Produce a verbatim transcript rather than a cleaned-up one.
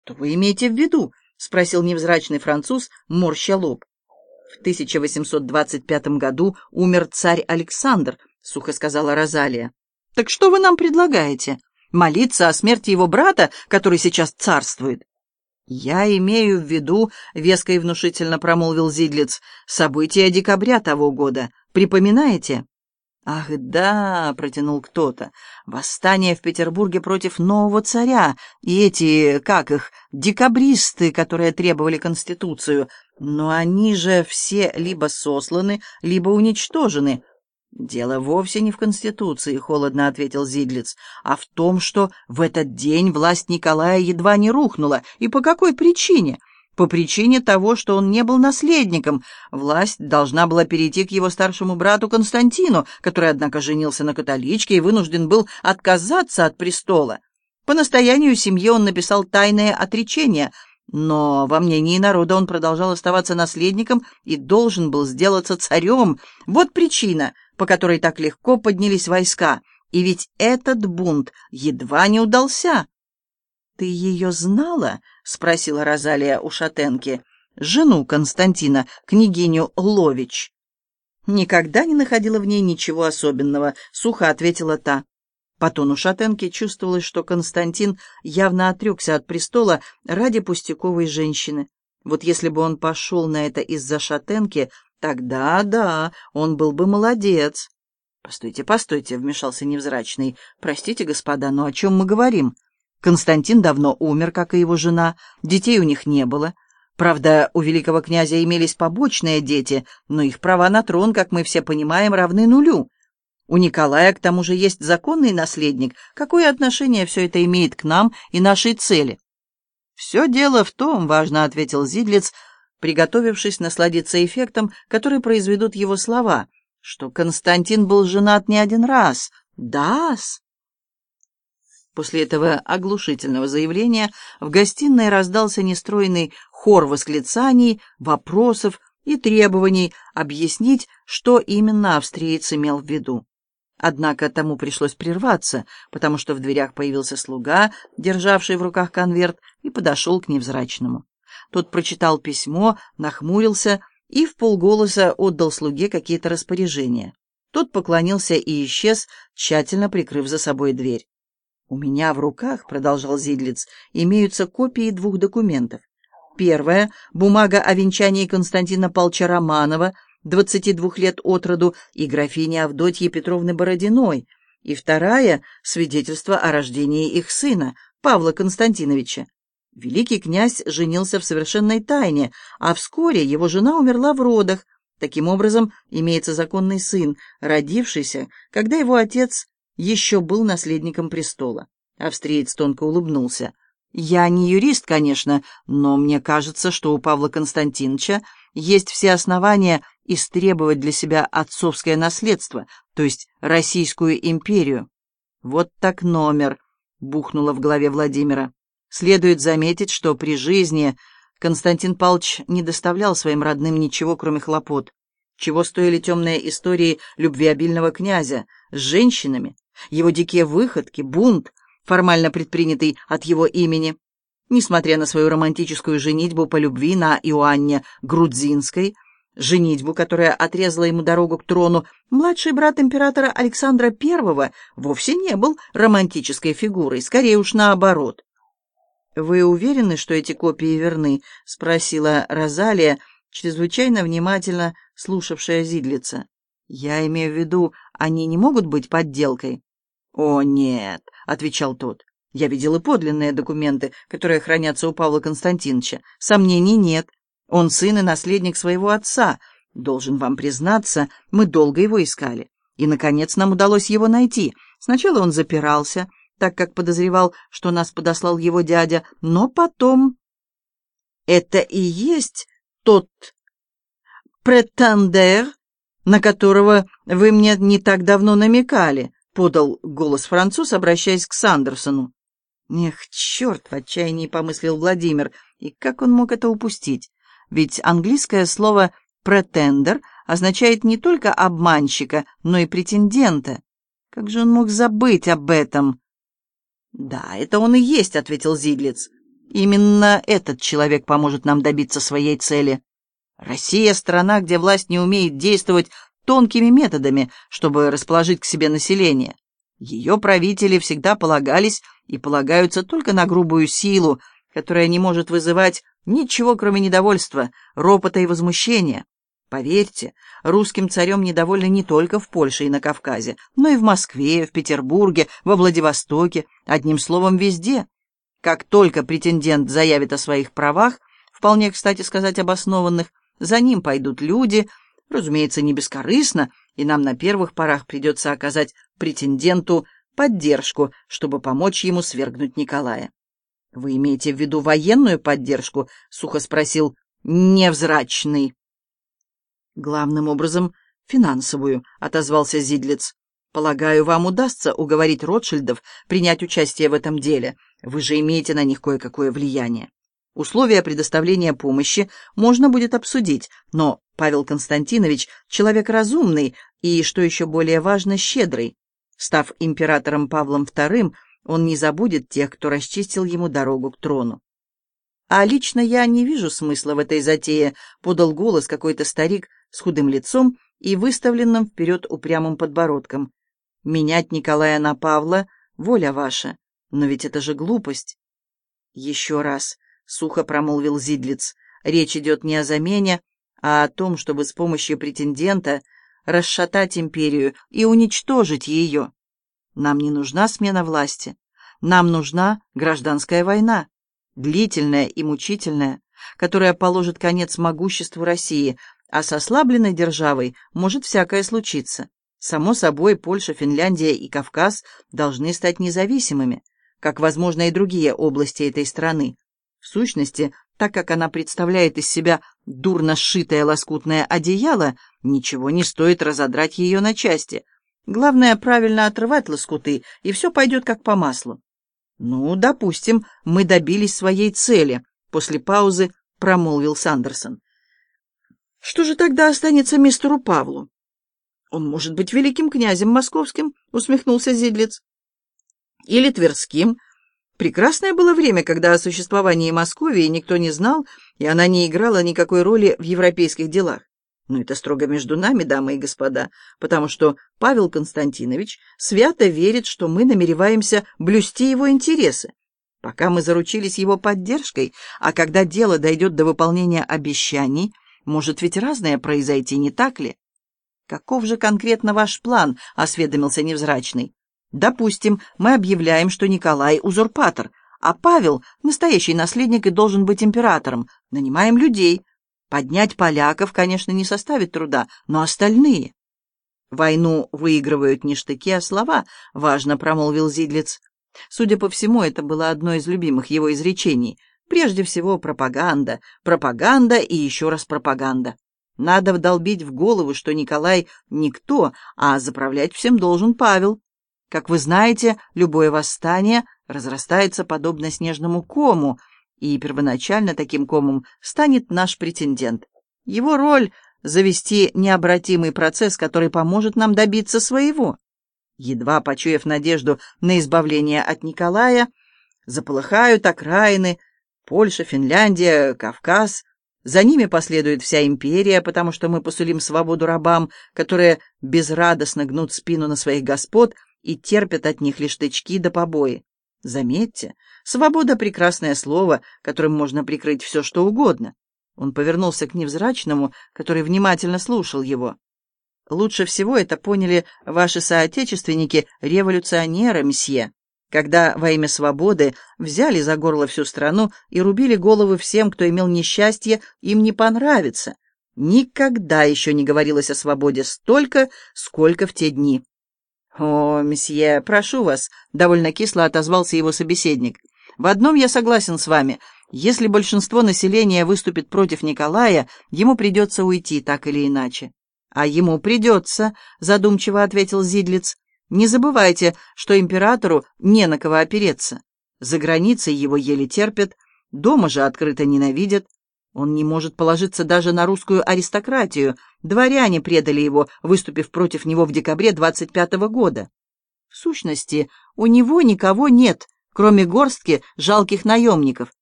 «Что вы имеете в виду?» — спросил невзрачный француз, морща лоб. «В тысяча восемьсот двадцать пятом году умер царь Александр», — сухо сказала Розалия. «Так что вы нам предлагаете? Молиться о смерти его брата, который сейчас царствует?» «Я имею в виду», — веско и внушительно промолвил Зиглиц, — «события декабря того года. Припоминаете?» «Ах, да», — протянул кто-то, — «восстание в Петербурге против нового царя и эти, как их, декабристы, которые требовали Конституцию. Но они же все либо сосланы, либо уничтожены». «Дело вовсе не в Конституции», — холодно ответил Зиглиц, «а в том, что в этот день власть Николая едва не рухнула. И по какой причине? По причине того, что он не был наследником. Власть должна была перейти к его старшему брату Константину, который, однако, женился на католичке и вынужден был отказаться от престола. По настоянию семьи он написал тайное отречение, но во мнении народа он продолжал оставаться наследником и должен был сделаться царем. Вот причина, по которой так легко поднялись войска. И ведь этот бунт едва не удался». «Ты ее знала?» — спросила Розалия у шатенки. «Жену Константина, княгиню Лович». «Никогда не находила в ней ничего особенного», — сухо ответила та. По тону шатенки чувствовалось, что Константин явно отрекся от престола ради пустяковой женщины. Вот если бы он пошел на это из-за шатенки, тогда, да, он был бы молодец. «Постойте, постойте», — вмешался невзрачный. «Простите, господа, но о чем мы говорим? Константин давно умер, как и его жена, детей у них не было. Правда, у великого князя имелись побочные дети, но их права на трон, как мы все понимаем, равны нулю. У Николая, к тому же, есть законный наследник. Какое отношение все это имеет к нам и нашей цели?» «Все дело в том», — важно ответил Зиглиц, приготовившись насладиться эффектом, который произведут его слова, что Константин был женат не один раз. «Да-с». После этого оглушительного заявления в гостиной раздался нестройный хор восклицаний, вопросов и требований объяснить, что именно австриец имел в виду. Однако тому пришлось прерваться, потому что в дверях появился слуга, державший в руках конверт, и подошел к невзрачному. Тот прочитал письмо, нахмурился и вполголоса отдал слуге какие-то распоряжения. Тот поклонился и исчез, тщательно прикрыв за собой дверь. «У меня в руках, — продолжал Зиглиц, — имеются копии двух документов. Первая — бумага о венчании Константина Павловича Романова, двадцати двух лет от роду, и графини Авдотьи Петровны Бородиной, и вторая — свидетельство о рождении их сына, Павла Константиновича. Великий князь женился в совершенной тайне, а вскоре его жена умерла в родах. Таким образом, имеется законный сын, родившийся, когда его отец еще был наследником престола». Австриец тонко улыбнулся. «Я не юрист, конечно, но мне кажется, что у Павла Константиновича есть все основания истребовать для себя отцовское наследство, то есть Российскую империю». «Вот так номер», — бухнуло в голове Владимира. Следует заметить, что при жизни Константин Павлович не доставлял своим родным ничего, кроме хлопот. Чего стоили темные истории любвеобильного князя с женщинами, его дикие выходки, бунт, формально предпринятый от его имени. Несмотря на свою романтическую женитьбу по любви на Иоанне Грудзинской, женитьбу, которая отрезала ему дорогу к трону, младший брат императора Александра Первого вовсе не был романтической фигурой, скорее уж наоборот. «Вы уверены, что эти копии верны?» — спросила Розалия, чрезвычайно внимательно слушавшая Зиглица. «Я имею в виду, они не могут быть подделкой?» «О, нет», — отвечал тот. «Я видел и подлинные документы, которые хранятся у Павла Константиновича. Сомнений нет. Он сын и наследник своего отца. Должен вам признаться, мы долго его искали. И, наконец, нам удалось его найти. Сначала он запирался, так как подозревал, что нас подослал его дядя, но потом...» «Это и есть тот претендер, на которого вы мне не так давно намекали», — подал голос француз, обращаясь к Сандерсону. «Эх, черт!» — в отчаянии помыслил Владимир. И как он мог это упустить? Ведь английское слово «претендер» означает не только обманщика, но и претендента. Как же он мог забыть об этом? «Да, это он и есть», — ответил Зиглиц. Именно этот человек поможет нам добиться своей цели. Россия — страна, где власть не умеет действовать тонкими методами, чтобы расположить к себе население. Ее правители всегда полагались и полагаются только на грубую силу, которая не может вызывать ничего, кроме недовольства, ропота и возмущения. Поверьте, русским царем недовольны не только в Польше и на Кавказе, но и в Москве, в Петербурге, во Владивостоке, одним словом, везде. Как только претендент заявит о своих правах, вполне, кстати сказать, обоснованных, за ним пойдут люди, разумеется, не бескорыстно, и нам на первых порах придется оказать претенденту поддержку, чтобы помочь ему свергнуть Николая. «Вы имеете в виду военную поддержку?» — сухо спросил невзрачный. «Главным образом, финансовую», — отозвался Зидлиц. «Полагаю, вам удастся уговорить Ротшильдов принять участие в этом деле. Вы же имеете на них кое-какое влияние. Условия предоставления помощи можно будет обсудить, но Павел Константинович — человек разумный и, что еще более важно, щедрый. Став императором Павлом вторым, он не забудет тех, кто расчистил ему дорогу к трону. «А лично я не вижу смысла в этой затее», — подал голос какой-то старик с худым лицом и выставленным вперед упрямым подбородком. «Менять Николая на Павла — воля ваша, но ведь это же глупость». «Еще раз», — сухо промолвил Зидлиц, — «речь идет не о замене, а о том, чтобы с помощью претендента расшатать империю и уничтожить ее. Нам не нужна смена власти, нам нужна гражданская война, длительная и мучительная, которая положит конец могуществу России, а с ослабленной державой может всякое случиться. Само собой, Польша, Финляндия и Кавказ должны стать независимыми, как, возможно, и другие области этой страны. В сущности, так как она представляет из себя дурно сшитое лоскутное одеяло, ничего не стоит разодрать ее на части. Главное, правильно отрывать лоскуты, и все пойдет как по маслу. «Ну, допустим, мы добились своей цели», — после паузы промолвил Сандерсон. «Что же тогда останется мистеру Павлу?» «Он может быть великим князем московским», — усмехнулся Зидлиц. «Или Тверским. Прекрасное было время, когда о существовании Московии никто не знал, и она не играла никакой роли в европейских делах. Но это строго между нами, дамы и господа, потому что Павел Константинович свято верит, что мы намереваемся блюсти его интересы. Пока мы заручились его поддержкой, а когда дело дойдет до выполнения обещаний, может ведь разное произойти, не так ли?» «Каков же конкретно ваш план?» — осведомился невзрачный. «Допустим, мы объявляем, что Николай — узурпатор, а Павел — настоящий наследник и должен быть императором. Нанимаем людей. Поднять поляков, конечно, не составит труда, но остальные...» «Войну выигрывают не штыки, а слова», — важно промолвил Зидлиц. Судя по всему, это было одно из любимых его изречений. Прежде всего, пропаганда, пропаганда и еще раз пропаганда. Надо вдолбить в голову, что Николай никто, а заправлять всем должен Павел. Как вы знаете, любое восстание разрастается подобно снежному кому, и первоначально таким комом станет наш претендент. Его роль — завести необратимый процесс, который поможет нам добиться своего. Едва почуяв надежду на избавление от Николая, заполыхают окраины, Польша, Финляндия, Кавказ. За ними последует вся империя, потому что мы посулим свободу рабам, которые безрадостно гнут спину на своих господ и терпят от них лишь тычки да побои. Заметьте, свобода — прекрасное слово, которым можно прикрыть все, что угодно. Он повернулся к невзрачному, который внимательно слушал его. Лучше всего это поняли ваши соотечественники-революционеры, мсье, когда во имя свободы взяли за горло всю страну и рубили головы всем, кто имел несчастье им не понравиться. Никогда еще не говорилось о свободе столько, сколько в те дни. «О, месье, прошу вас», — довольно кисло отозвался его собеседник. «В одном я согласен с вами. Если большинство населения выступит против Николая, ему придется уйти так или иначе». «А ему придется», — задумчиво ответил Зидлиц. «Не забывайте, что императору не на кого опереться. За границей его еле терпят, дома же открыто ненавидят. Он не может положиться даже на русскую аристократию. Дворяне предали его, выступив против него в декабре двадцать пятого года. В сущности, у него никого нет, кроме горстки жалких наемников,